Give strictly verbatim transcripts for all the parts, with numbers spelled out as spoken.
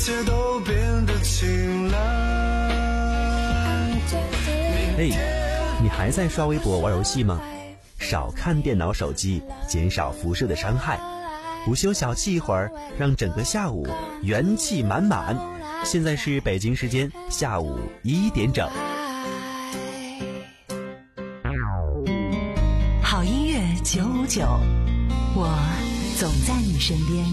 切都变得晴朗。 嘿，你还在刷微博玩游戏吗？少看电脑手机，减少辐射的伤害。午休小憩一会儿，让整个下午元气满满。现在是北京时间下午一点整。 好音乐九五九，我总在你身边。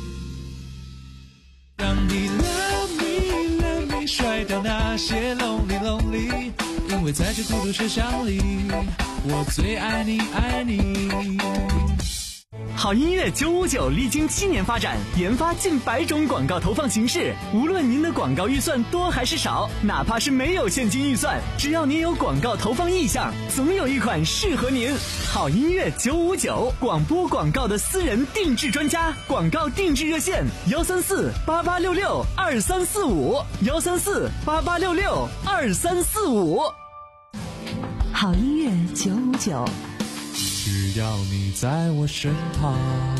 让你 love me love me 甩掉那些 lonely lonely， 因为在这孤独车厢里，我最爱你爱你。 好音乐九五九历经七年发展，研发近百种广告投放形式。无论您的广告预算多还是少，哪怕是没有现金预算，只要您有广告投放意向，总有一款适合您。好音乐九五九，广播广告的私人定制专家，广告定制热线幺三四八八六六二三四五幺三四八八六六二三四五。 好音乐九五九。 只要你在我身旁。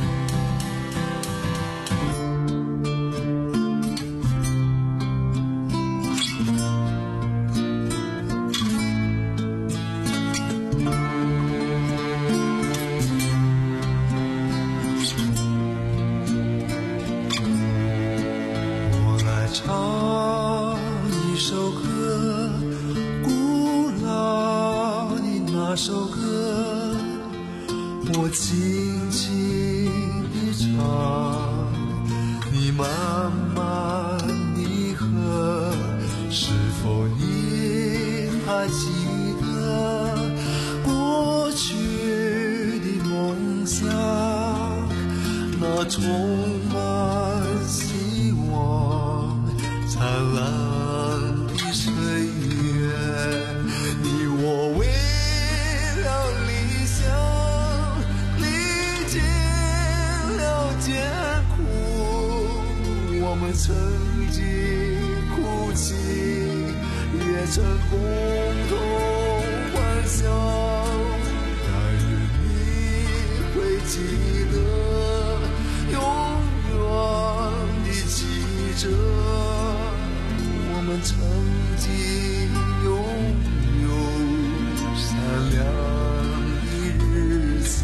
我来唱一首歌，古老的那首歌，我轻轻地唱，你慢慢地和，是否你还记得过去的梦想，那充满希望灿烂的岁月，你我为了理想历尽了艰苦，我们曾经哭泣，也曾共同欢笑。但愿你会记得，永远地记着，我们曾经拥有闪亮的日子。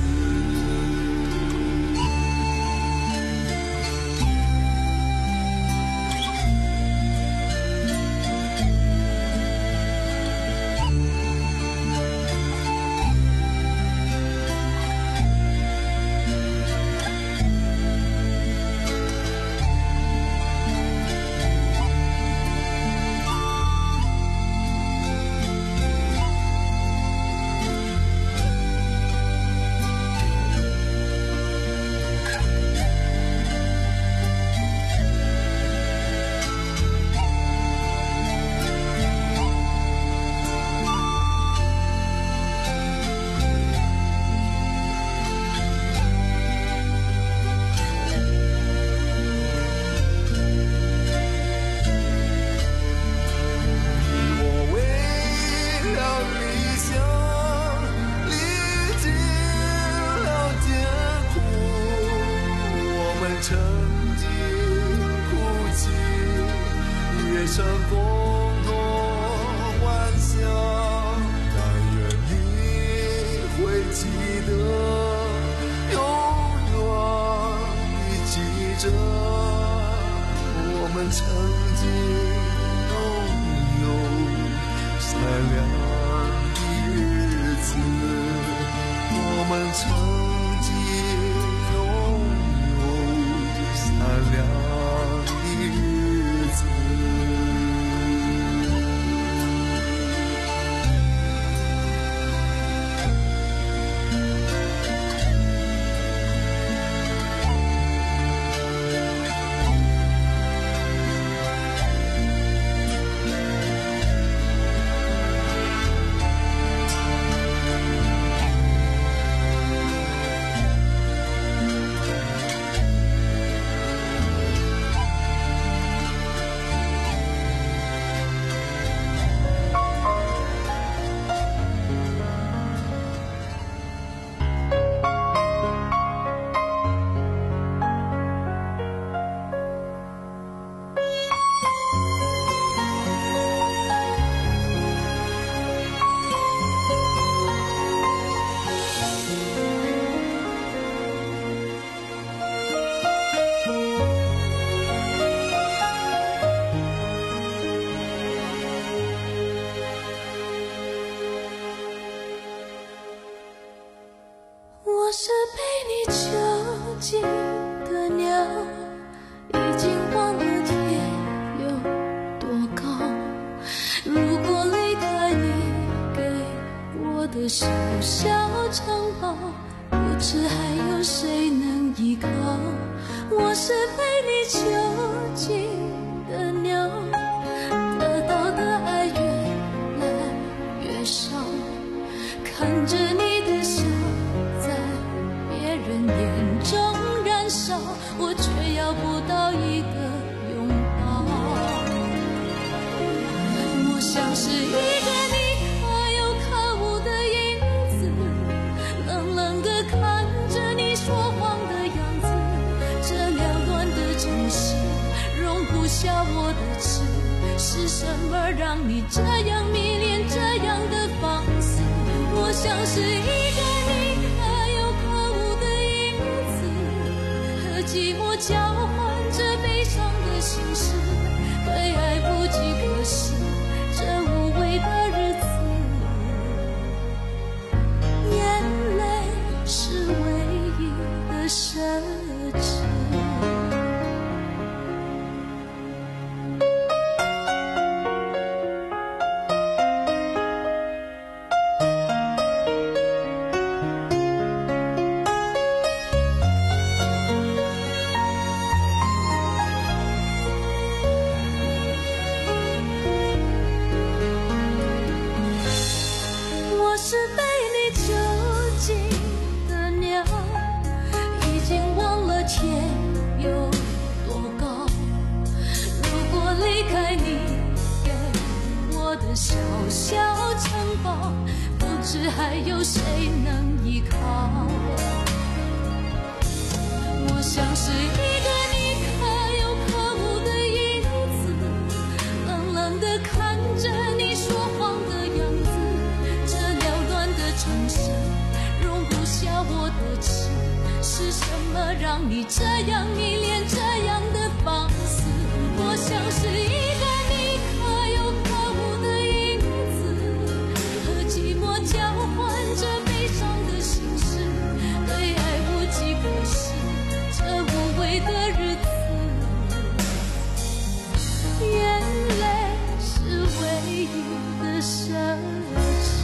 曾经哭泣，也曾共同欢笑。但愿你会记得，永远地记着，我们曾经拥有闪亮的日子，我们曾经闪亮的日子。 近的鸟，已经忘了天有多高。如果离开你给我的小小城堡，不知还有谁能依靠。我是被你囚禁的鸟，得到的爱越来越少，看着你的笑在别人眼中燃烧，我却要不到一个拥抱。我像是一个你可有可无的影子，冷冷地看着你说谎的样子。这缭乱的城市容不下我的痴，是什么让你这样迷恋这样的放肆？我像是一个你可有可无的影子，和寂寞交换着悲伤的心事，对爱不计可施，这无味的日子，眼泪是唯一的奢侈。小小城堡，不知还有谁能依靠。我像是一个你可有可无的影子，冷冷地看着你说谎的样子。这缭乱的城市容不下我的痴，是什么让你这样迷恋这样的放肆？我像是一个你可有可无的影子，和寂寞交换着悲伤的心事，对爱无计可施，这无味的日子，眼泪是唯一的奢侈。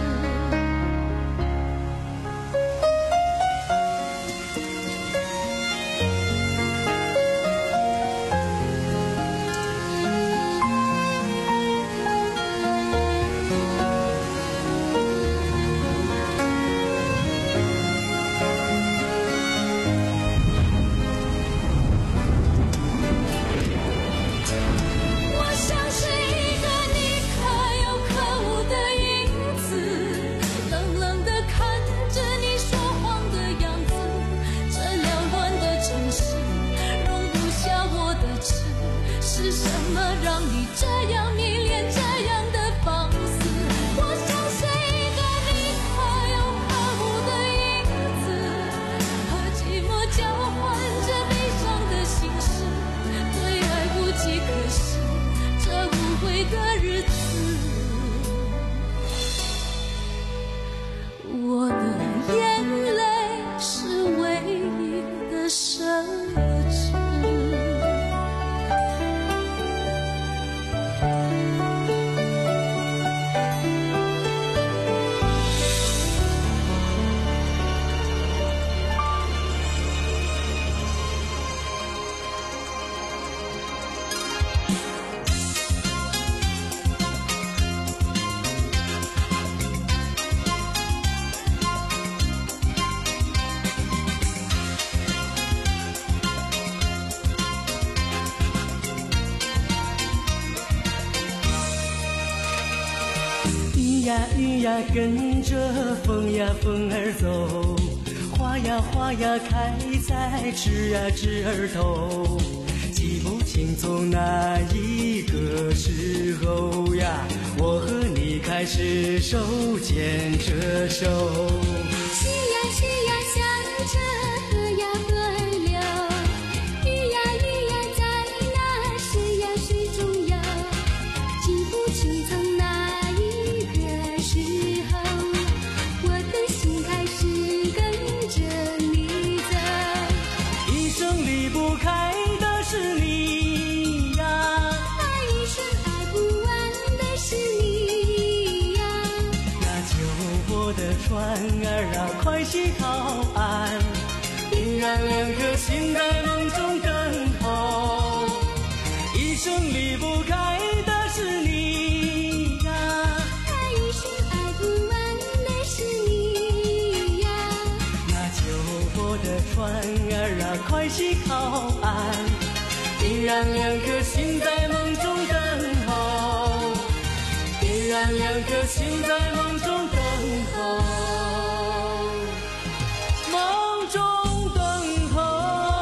是什么让你这样迷恋这样的放肆？我像是一个你可有可无的影子，和寂寞交换着悲伤的心事，对爱无计可施，这无味的日子，我的眼泪是唯一的奢侈。 云呀云呀跟着风呀风儿走，花呀花呀开在枝呀枝儿头，记不清从哪一个时候呀，我和你开始手牵着手。 是呀是呀向着河呀河儿流，鱼呀鱼呀在那水呀水中游，记不清从哪一个时候，我的心开始跟着你走。 儿啊，快些靠岸，依然两颗心在梦中等候，一生离不开的是你呀， 爱一生爱不完的是你呀， 那救我的船儿啊，快些靠岸，依然两颗心在梦中等候，依然两颗心在梦中等候，梦中等候。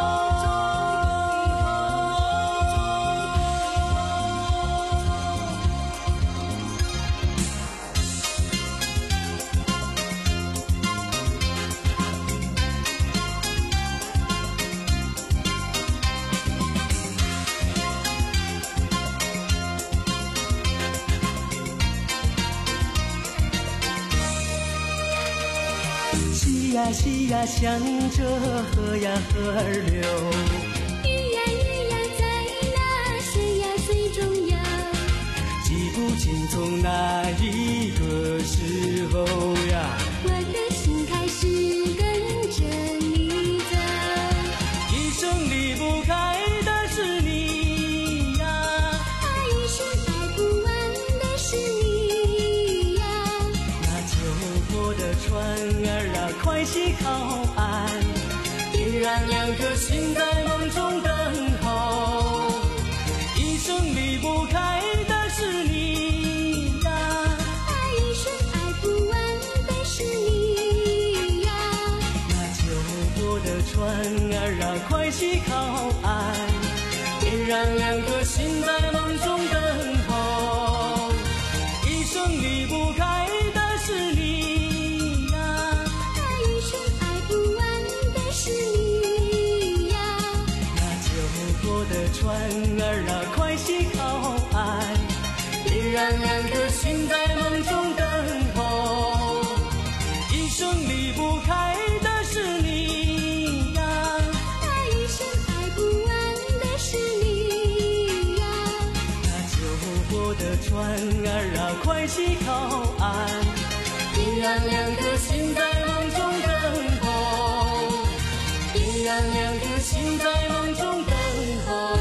溪呀溪呀向着河呀河儿流， 鱼呀鱼呀在那水呀水中游， 记不清从哪一个时候呀， 我的心开始跟着你走， 一生离不开的是你呀， 爱一生爱不完的是你呀， 那救我的船儿啊，快些靠岸，依然两颗心在梦中等候，一生离不开的是你呀， 爱一生爱不完的是你呀， 那救我的船儿啊，快些靠岸，依然两颗心在梦中等候，一生离不开的是你呀， 爱一生爱不完的是你呀， 那救我的船儿啊，快些靠岸，依然两颗心在梦中等候，一生离不开的是你呀， 爱一生爱不完的是你呀， 那救我的船儿啊，快些靠岸，依然两颗心在梦中等候，依然两颗心在梦中等候，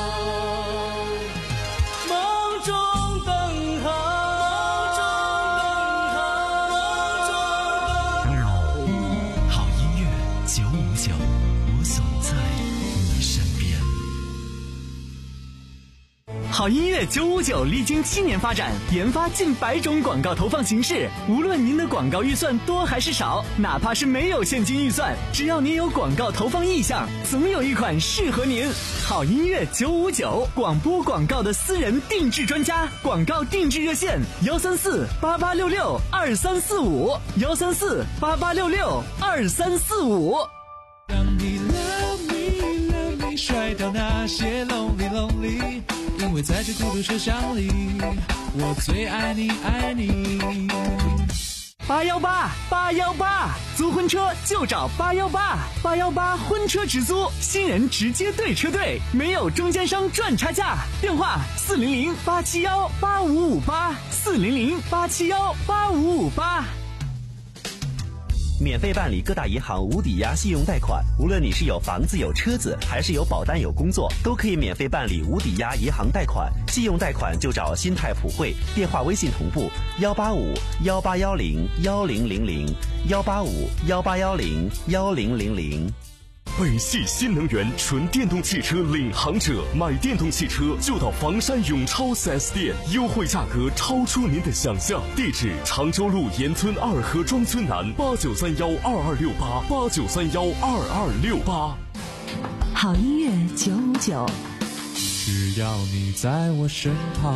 梦中等候，梦中等候。 好音乐九五九，我总在你身边。 好音乐九五九历经七年发展，研发近百种广告投放形式。无论您的广告预算多还是少，哪怕是没有现金预算，只要您有广告投放意向，总有一款适合您。好音乐九五九，广播广告的私人定制专家，广告定制热线：幺三四八八六六二三四五，幺三四八八六六二三四五。 让你 love me love me 甩掉那些 lonely lonely， 因为在这孤独车厢里，我最爱你爱你。 八幺八八幺八，租婚车就找八幺八，八幺八婚车直租，新人直接对车队，没有中间商赚差价。电话四零零八七幺八五五八，四零零八七幺八五五八。 免费办理各大银行无抵押信用贷款，无论你是有房子有车子，还是有保单有工作，都可以免费办理无抵押银行贷款。信用贷款就找新泰普惠，电话微信同步幺八五幺八幺零幺零零零幺八五幺八幺零幺零零零。 北汽新能源纯电动汽车领航者，买电动汽车就到房山永超 四 S 店，优惠价格超出您的想象。地址：常州路沿村二河庄村南，八九三幺二二六八八九三幺二二六八。 好音乐九五九， 只要你在我身旁。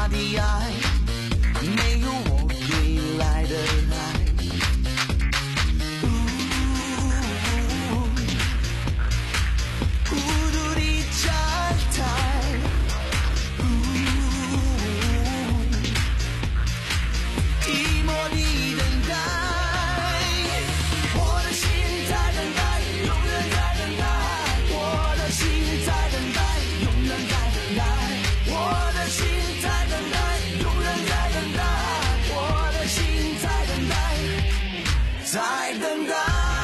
的爱，没有我归来的爱。孤独的站台，寂寞的等待，我的心在等待，永远在等待，我的心在等待，永远在等待，我的心在等待，永远在等待，我的心在等待，在等待。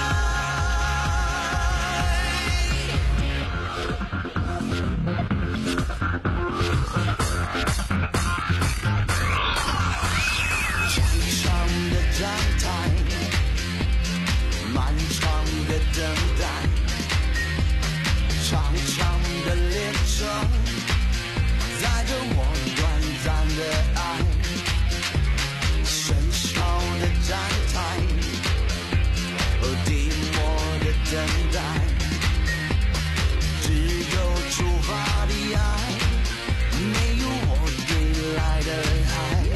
站台，漫长的等待，长长的列车载着我短暂的爱，喧嚣的站台，和寂寞的等待，只有出发的爱，没有我归来的爱。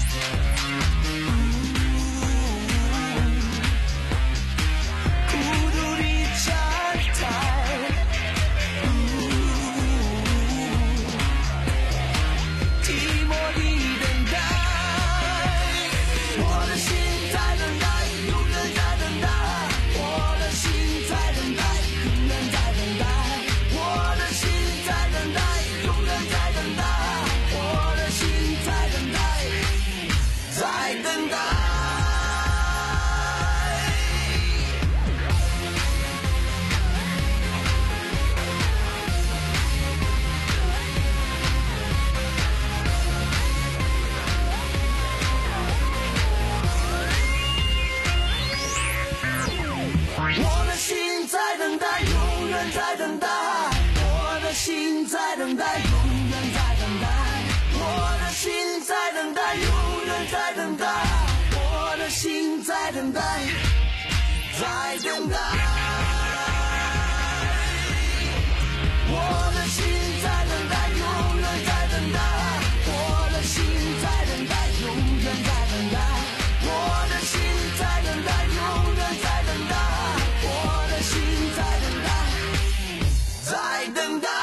在等待，我的心在等待，永远在等待，我的心在等待，永远在等待，我的心在等待，在等待，我的心在等待，永远在等待，我的心在等待，永远在等待，我的心在等待，永远在等待，我的心在等待，在等待。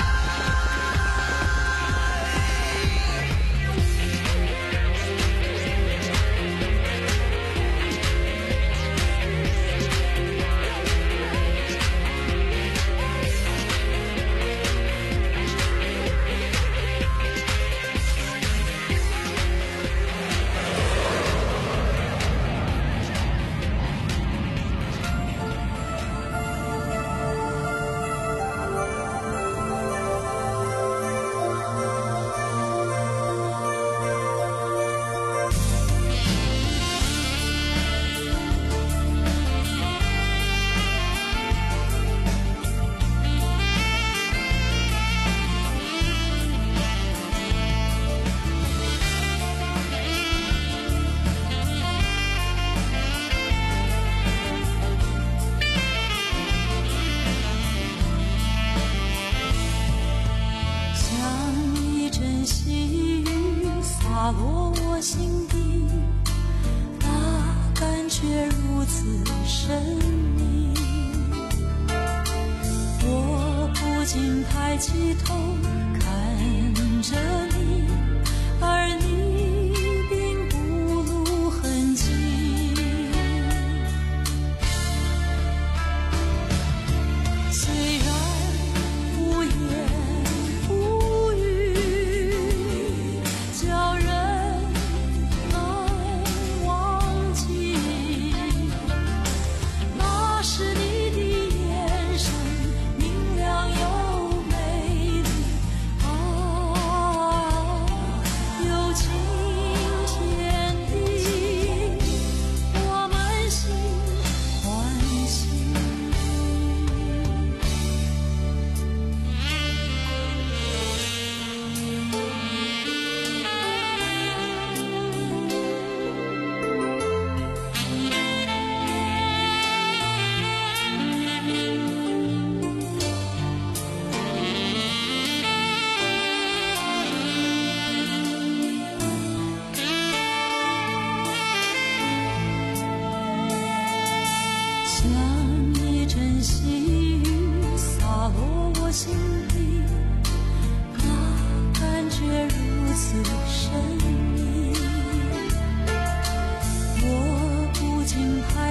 洒落我心底，那感觉如此神秘。我不禁抬起头看着你，而你并不露痕迹。虽然无言无语，叫人难忘记。那是你的眼神，明亮又美丽啊。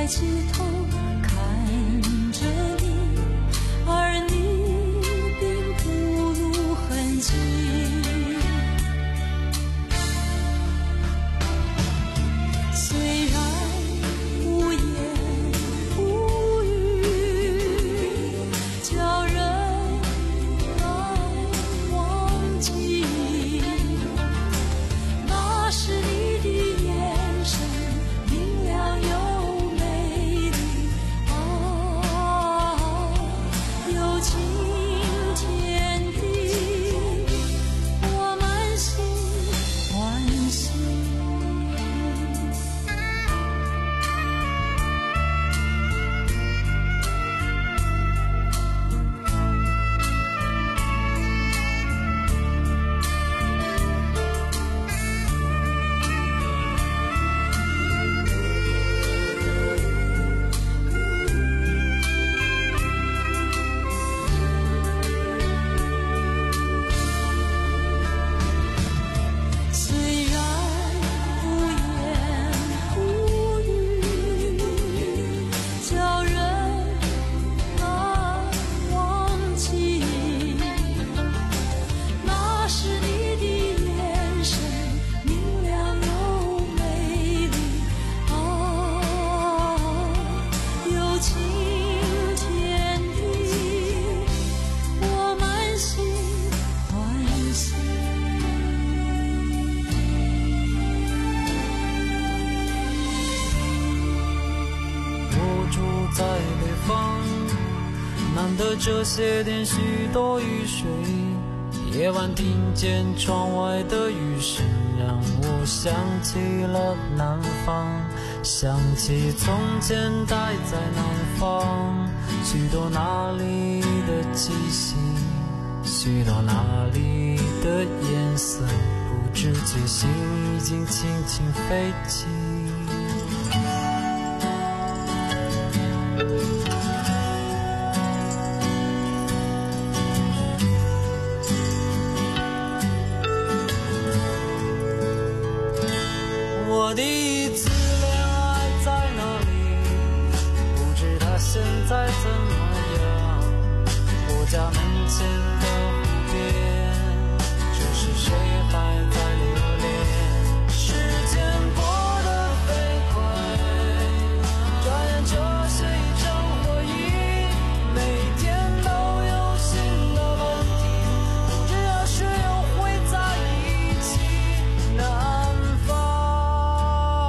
起头看着你，而你并不露痕迹。虽然无言无语，叫人难忘记，那是你的眼神明亮又美丽，啊，有晴天地，我满心欢喜。虽然无言无语，叫人难忘记，那是你的眼神明亮又美丽，啊，有晴天地，我满心欢喜。 我住在北方，难得这些天许多雨水，夜晚听见窗外的雨声，让我想起了南方，想起从前待在南方，许多那里的气息，许多那里的颜色，不知觉心已经轻轻飞起。我第一次恋爱在哪里？不知他现在怎么样？我家门前的湖边，这是谁还在留恋？时间过得飞快，转眼就是一场回忆，每天都有新的问题，不知何时又会在一起。南方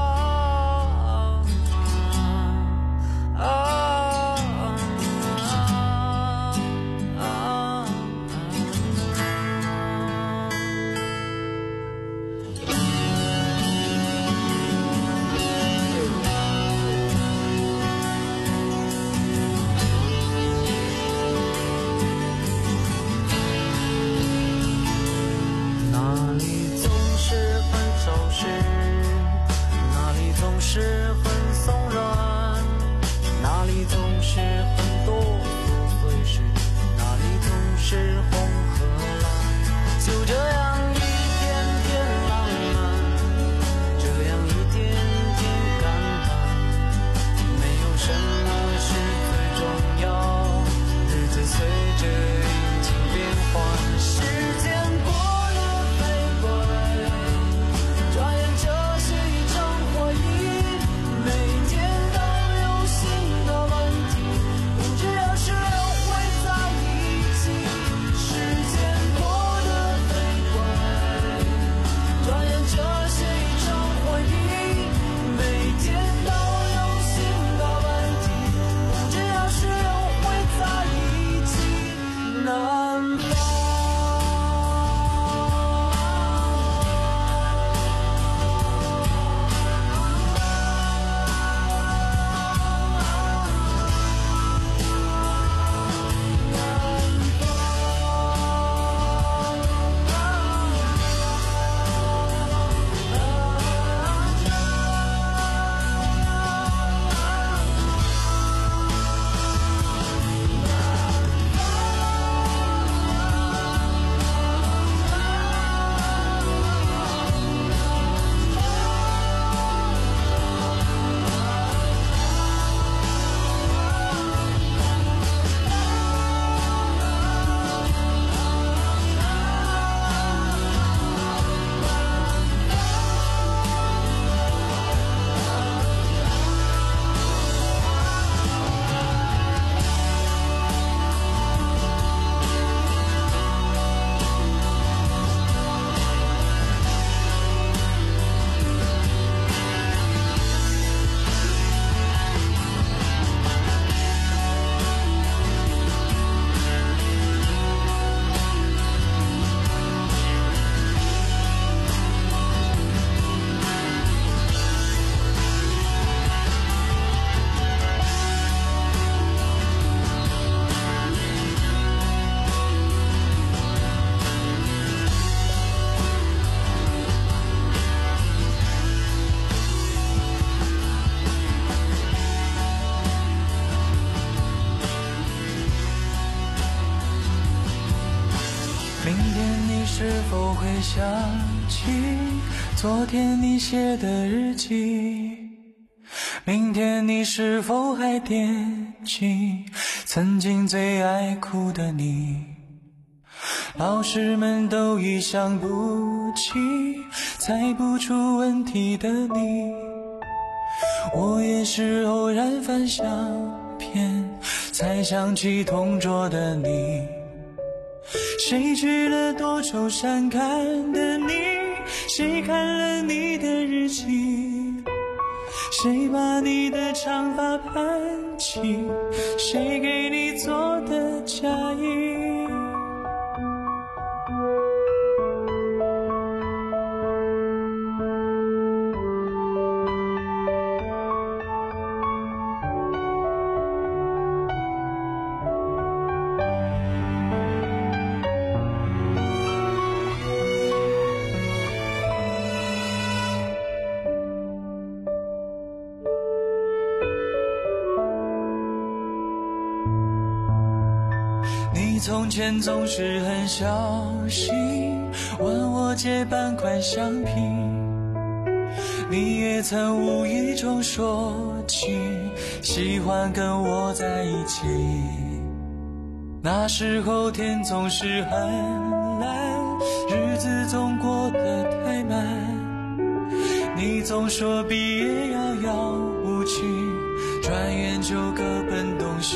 想起昨天你写的日记，明天你是否还惦记曾经最爱哭的你？老师们都已想不起猜不出问题的你，我也是偶然翻相片才想起同桌的你。谁去了多愁善感的你？谁看了你的日记？谁把你的长发盘起？谁给你做的嫁衣？从前总是很小心问我借半块橡皮，你也曾无意中说起喜欢跟我在一起。那时候天总是很蓝，日子总过得太慢，你总说毕业遥遥无期，转眼就各奔东西。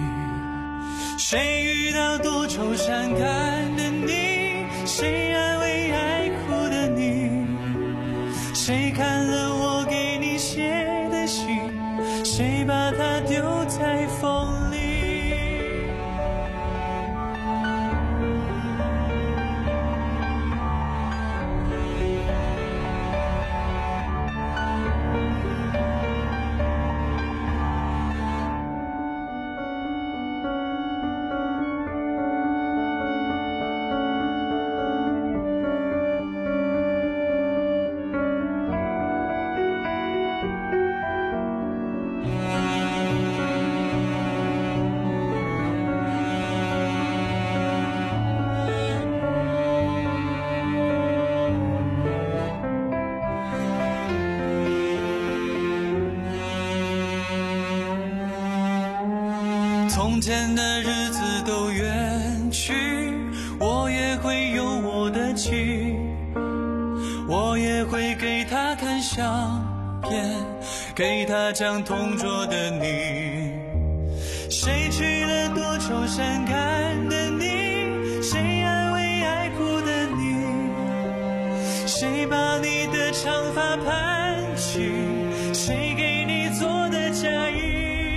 谁遇到多愁善感的你？谁安慰爱哭的你？谁看了我给你写的信？谁把它丢在风里？从前的日子都远去，我也会有我的情，我也会给他看相片，给他讲同桌的你。谁去了多愁善感的你？谁安慰爱哭的你？谁把你的长发盘起？谁给你做的嫁衣？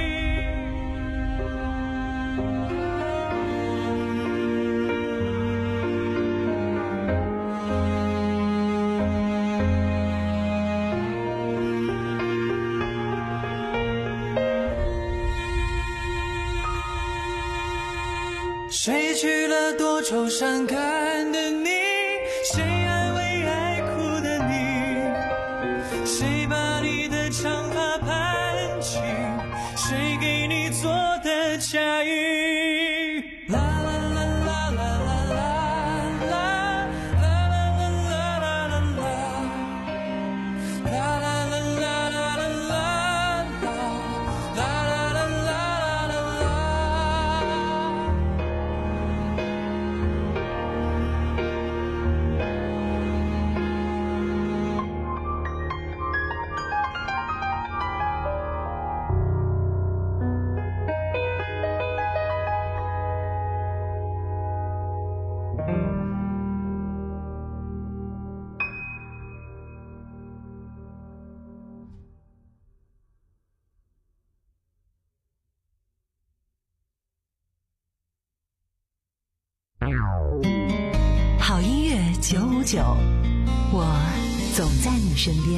谁去了多愁善感的你？谁安慰爱哭的你？谁把你的长发盘起？谁给你做的嫁衣？啦啦啦啦啦啦啦啦啦啦啦啦啦啦啦啦啦好音乐九五九，我总在你身边。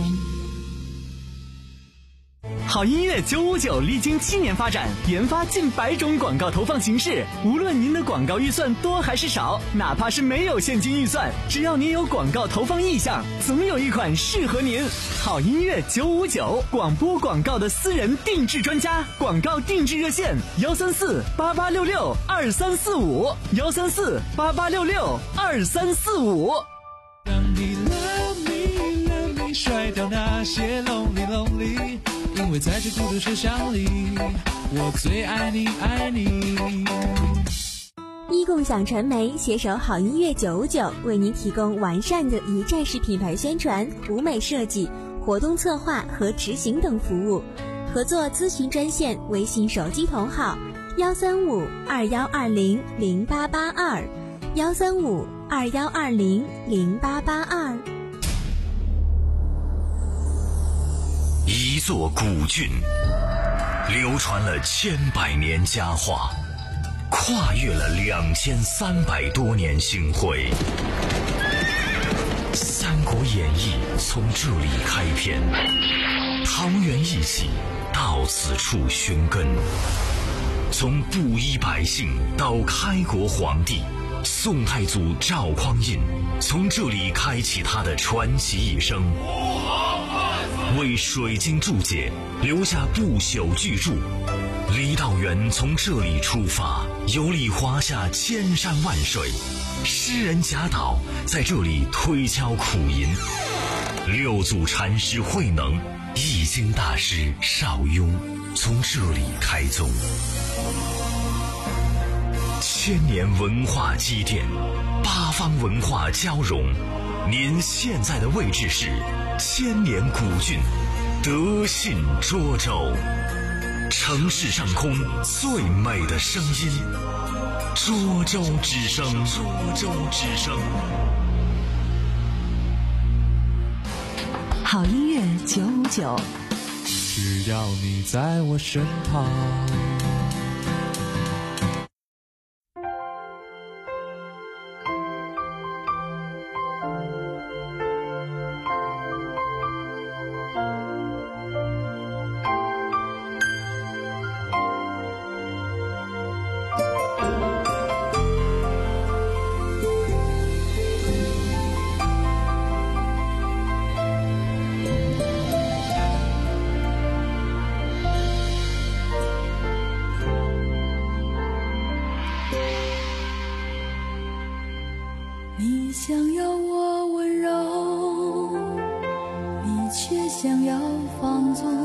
好音乐九五九历经七年发展，研发近百种广告投放形式。无论您的广告预算多还是少，哪怕是没有现金预算，只要您有广告投放意向，总有一款适合您。好音乐九五九，广播广告的私人定制专家，广告定制热线：幺三四八八六六二三四五，幺三四八八六六二三四五。 掉那些 lonely lonely， 因为在这孤独车厢里，我最爱你爱你。 一共享传媒携手好音乐九五九，为您提供完善的一站式品牌宣传、舞美设计、活动策划和执行等服务。合作咨询专线：微信手机同号幺三五二幺二零零八八二，幺三五二幺二零零八八二。 一座古郡，流传了千百年佳话，跨越了两千三百多年星辉。《三国演义》从这里开篇，桃园一起到此处寻根。从布衣百姓到开国皇帝，宋太祖赵匡胤从这里开启他的传奇一生，为水晶注解留下不朽巨著。李道元从这里出发，游历华夏千山万水，诗人贾岛在这里推敲苦吟，六祖禅师慧能、易经大师邵雍从这里开宗。千年文化积淀，八方文化交融。您现在的位置是千年古郡德信涿州，城市上空最美的声音，涿州之声。涿州之声。 好音乐九五九， 只要你在我身旁。 你想要我温柔，你却想要放纵，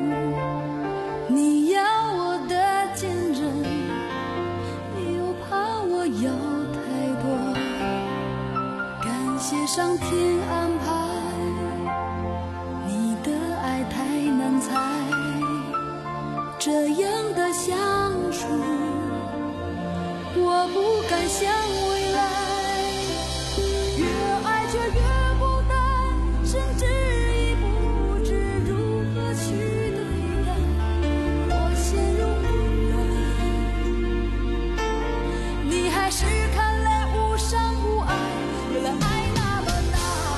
你要我的坚韧，又怕我要太多。感谢上天安排，你的爱太难猜，这样的相处，我不敢想未来。越爱却越孤单，甚至已不知如何去对待。我陷入不安，你还是看来无伤无碍。原来爱那么难，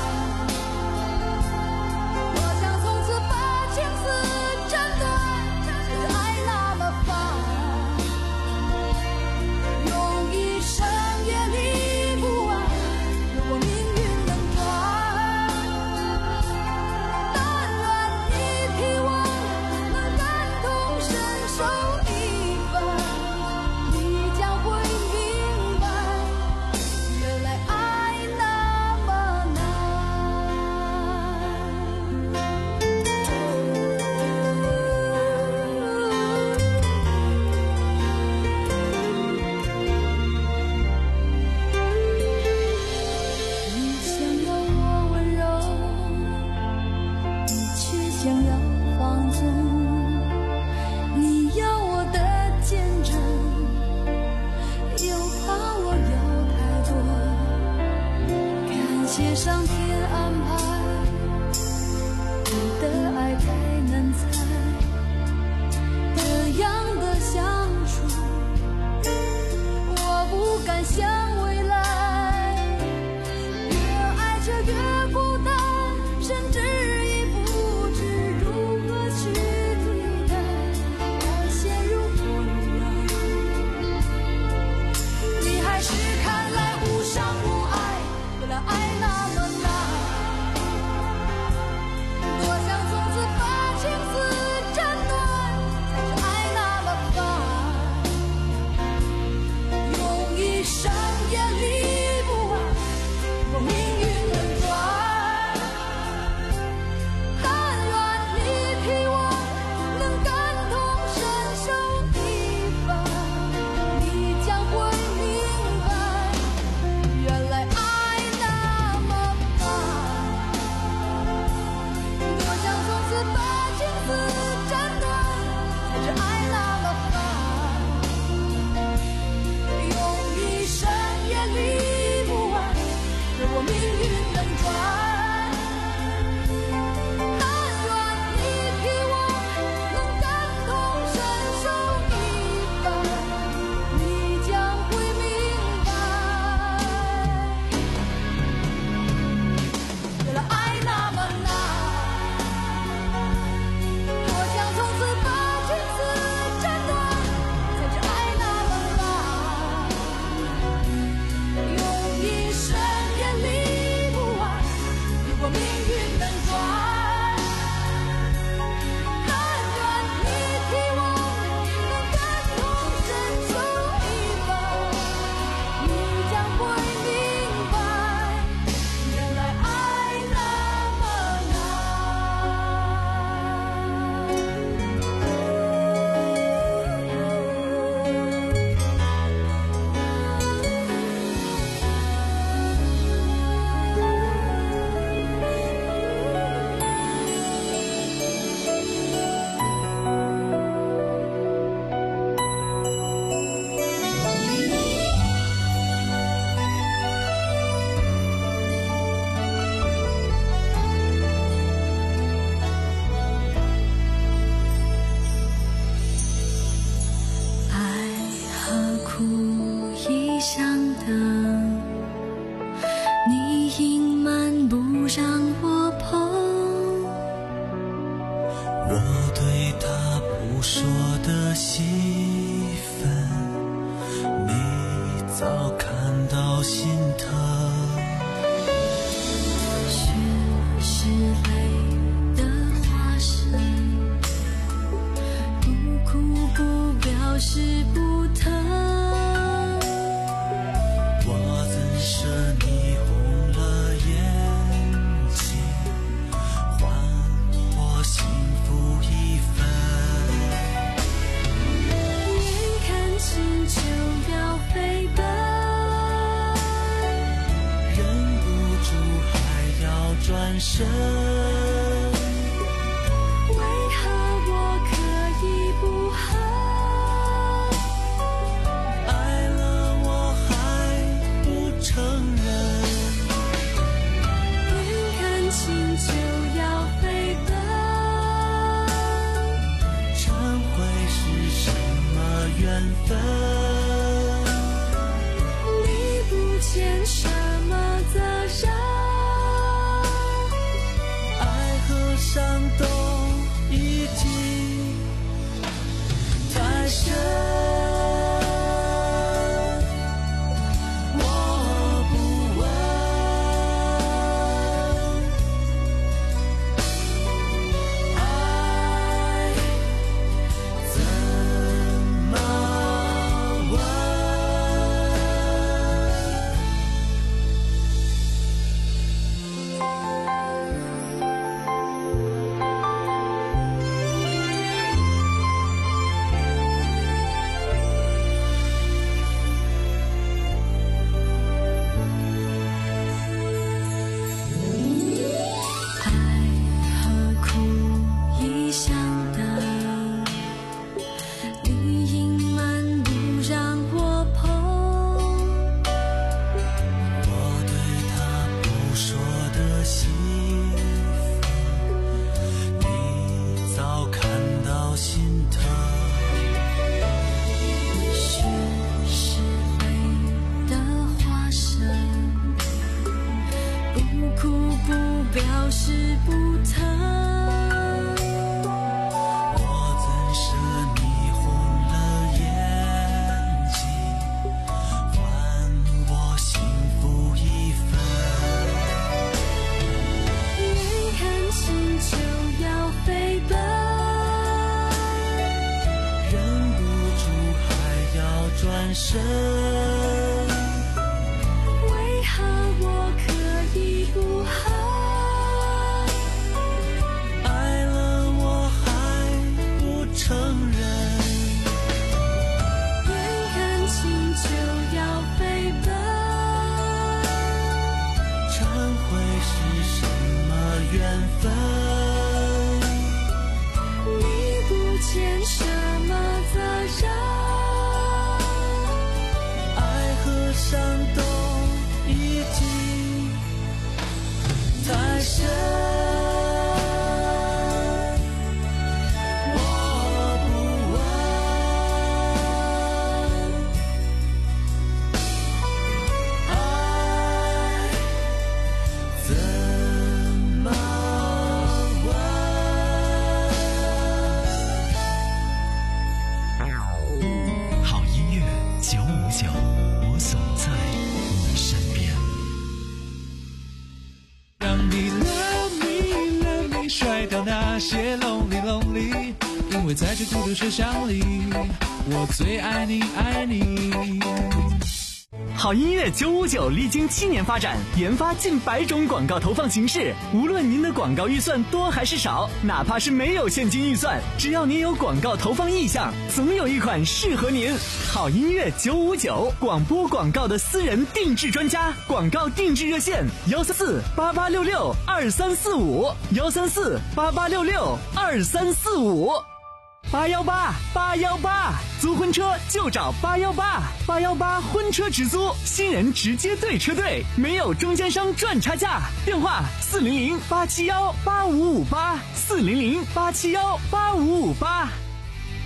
我想从此把情丝斩断。其实爱那么烦，用一生。 我对他不说的戏份，你早看到心疼。 雪是泪的化身，不哭不表示不疼。 我怎舍你红了眼睛，换我幸福一份。 眼看清就要飞奔， 忍不住还要转身。 为何我可以不恨？ 爱了我还不承认。 眼看清就要飞奔， 忏悔是什么缘分？ 你不欠什么责任？ 爱和伤都已经太深。我不问爱怎么问。 爱和苦一相等，你隐瞒不让我碰。 我对他不说的戏份，你早看到心疼。 雪是泪的化身，不哭不表示不疼。 我怎舍你红了眼睛，换我幸福一份。 眼看清就要飞奔， 忍不住还要转身。 为何我可以不恨？ 爱了我还不承认。 眼看清就要飞奔， 忏悔是什么缘分？ 你不欠什么责任？ 爱和伤都已经太深。我不问爱怎么问。 好音乐九五九，我总在你身边。 让你 love me love me 甩掉那些 lonely lonely， 因为在这孤独车厢里，我最爱你爱你。 好音乐九五九历经七年发展，研发近百种广告投放形式。无论您的广告预算多还是少，哪怕是没有现金预算，只要您有广告投放意向，总有一款适合您。好音乐九五九，广播广告的私人定制专家，广告定制热线：幺三四八八六六二三四五，幺三四八八六六二三四五。八幺八八幺八，租婚车就找八幺八，八幺八婚车直租，新人直接对车队，没有中间商赚差价。电话四零零八七幺八五五八，四零零八七幺八五五八。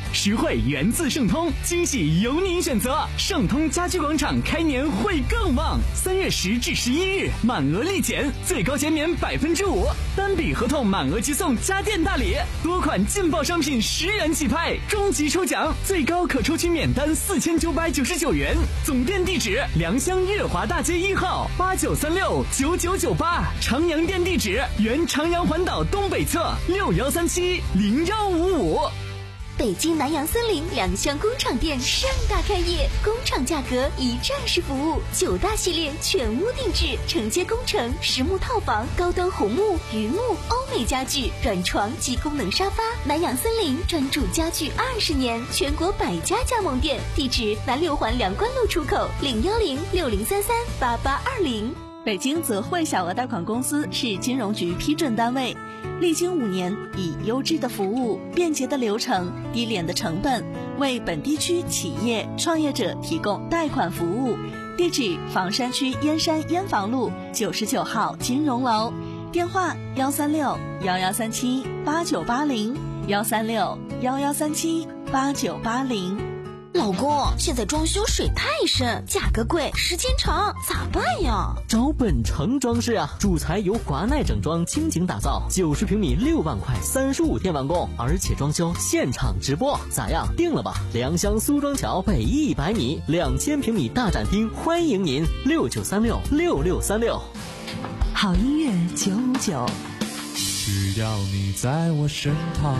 实惠源自盛通，惊喜由您选择。盛通家居广场开年会更旺，三月十至十一日满额立减，最高减免百分之五，单笔合同满额即送家电大礼，多款劲爆商品十元起拍，终极抽奖最高可抽取免单四千九百九十九元。总店地址：良乡月华大街一号八九三六九九九八，长阳店地址：原长阳环岛东北侧六幺三七零幺五五。 北京南阳森林良乡工厂店盛大开业，工厂价格一站式服务，九大系列全屋定制，承接工程、实木套房、高端红木、榆木、欧美家具、软床及功能沙发。南阳森林专注家具二十年，全国百家加盟店，地址南六环梁关路出口零幺零六零三三八八二零。 北京泽汇小额贷款公司是金融局批准单位，历经五年，以优质的服务、便捷的流程、低廉的成本，为本地区企业创业者提供贷款服务。地址：房山区燕山燕房路九十九号金融楼，电话：幺三六幺幺三七八九八零，幺三六幺幺三七八九八零。 老公，现在装修水太深，价格贵，时间长，咋办呀？ 找本城装饰啊，主材由华奈整装倾情打造，九十平米六万块，三十五天完工，而且装修现场直播，咋样？定了吧？良乡苏庄桥北一百米，两千平米大展厅，欢迎您，六九三六六六三六。 好音乐九五九， 只要你在我身旁。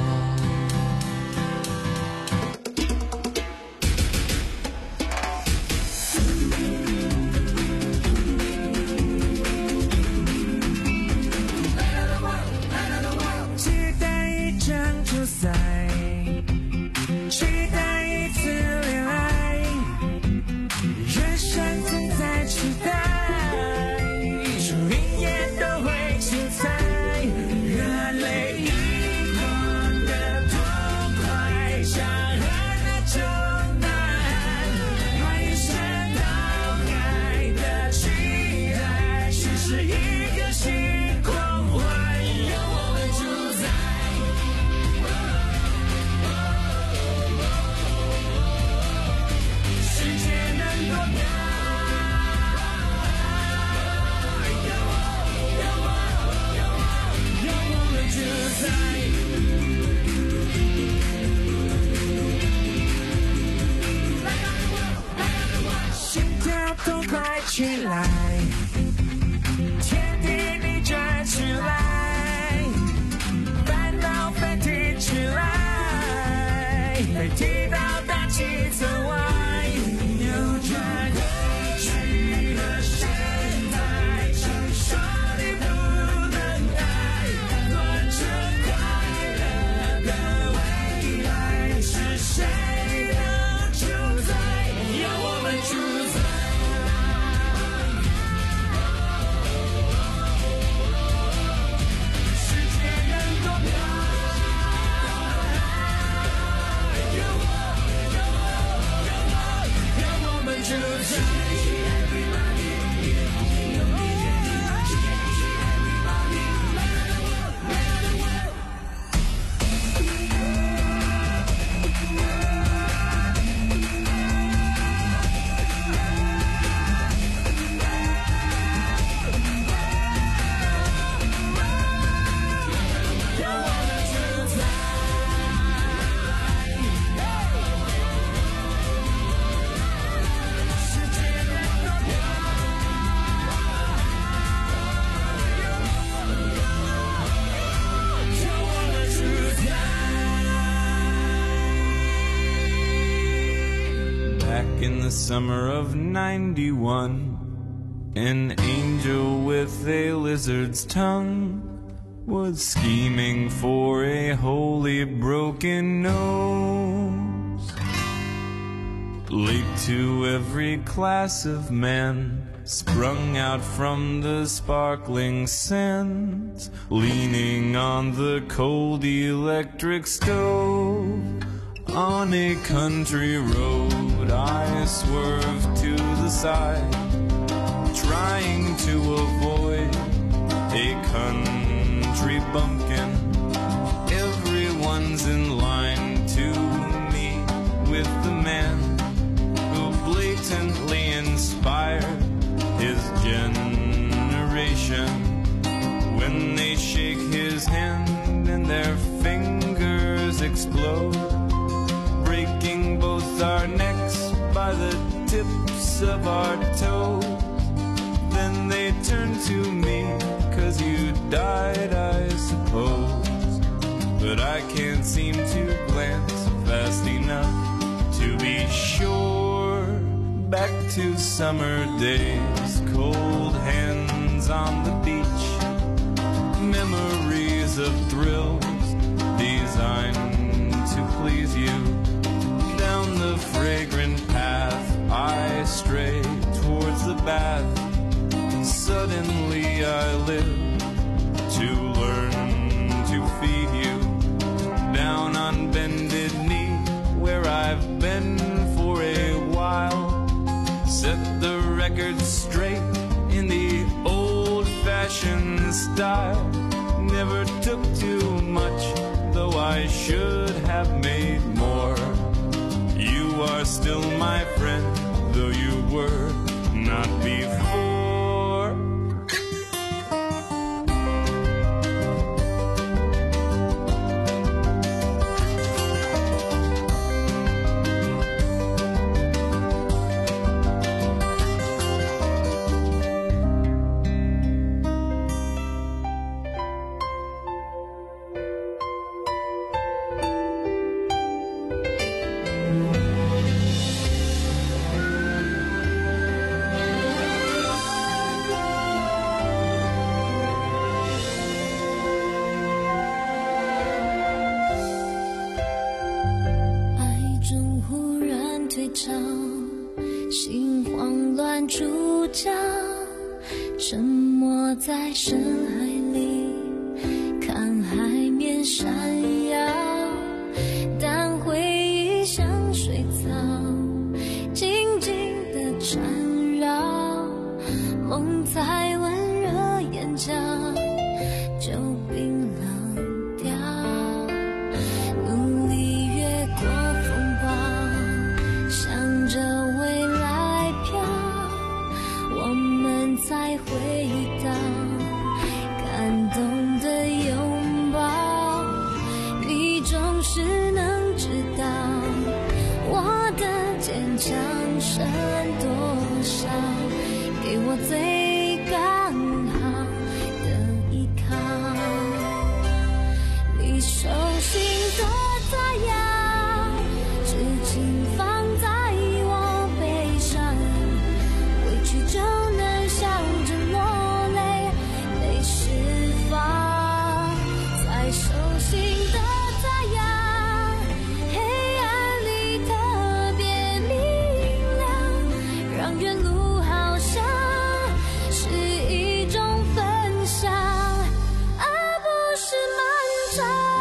起来，天地逆转起来，烦恼飞踢起来，飞踢到大气层外，扭转过去的现在，谁说你不能爱，端着快乐的未来，是谁能主宰，要我们主宰。 In the summer of ninety-one, an angel with a lizard's tongue was scheming for a wholly broken nose. Late to every class of men, sprung out from the sparkling sands, leaning on the cold electric stove. On a country road I swerved to the side, trying to avoid a country bumpkin. Everyone's in line to meet their fingers explode, breaking both our necks by the tips of our toes. Then they turn to me, 'cause you died, I suppose. But I can't seem to glance fast enough to be sure. Back to summer days, cold hands on the beach, memories of thrills designed to please you. Down the fragrant path I stray towards the bath. Suddenly I live to learn to feed you. Down on bended knee, where I've been for a while. Set the record straight in the old-fashioned style. Never took too much, though I should have made more. You are still my friend, though you were not before. 心慌乱出脚，沉没在深海里，看海面闪耀。但回忆像水草，静静地缠绕，梦才温热眼角，就冰冷掉。努力越过风暴，向着未来飘，我们才回到感动的拥抱。你总是能知道我的坚强剩多少，给我最刚好的依靠。你手心的炸药，至今放在我背上，委屈就能笑着落泪，被释放。在手心的炸药，黑暗里特别明亮，让远路好像是一种分享，而不是漫长。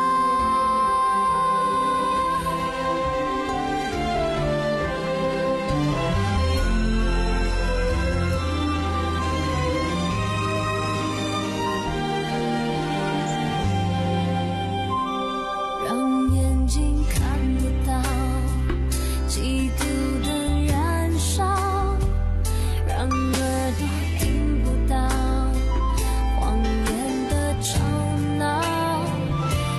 让眼睛看不到嫉妒的燃烧，让耳朵听不到谎言的吵闹。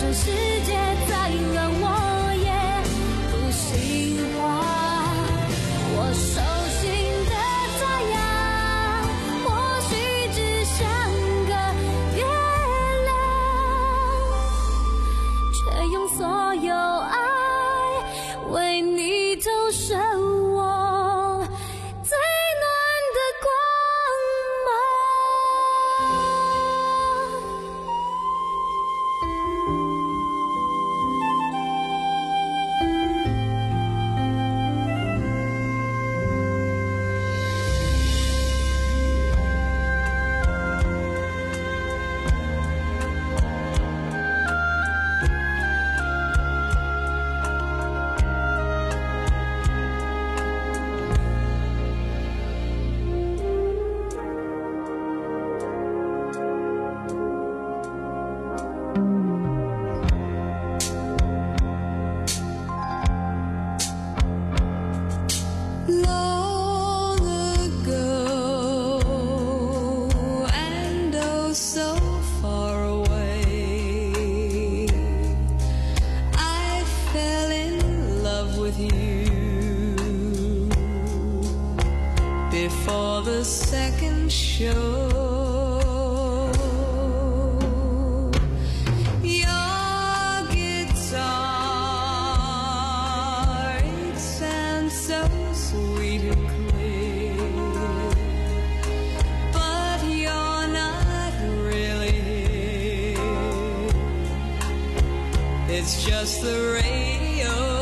这世界再乱我也不喜欢。我手心的太阳或许只像个月亮，却用所有爱为你投射我最暖的光芒。 Before the second show, your guitar, it sounds so sweet and clear, but you're not really here. It's just the radio.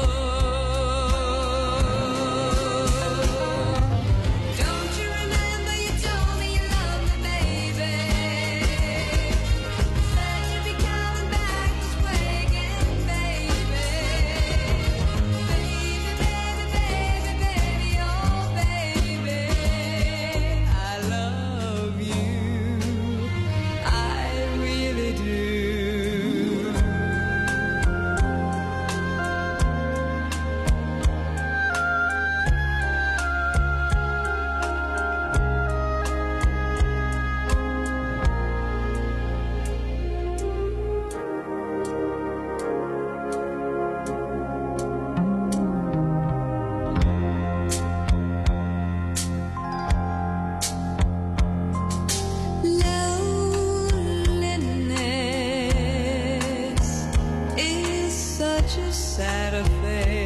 Sad affair.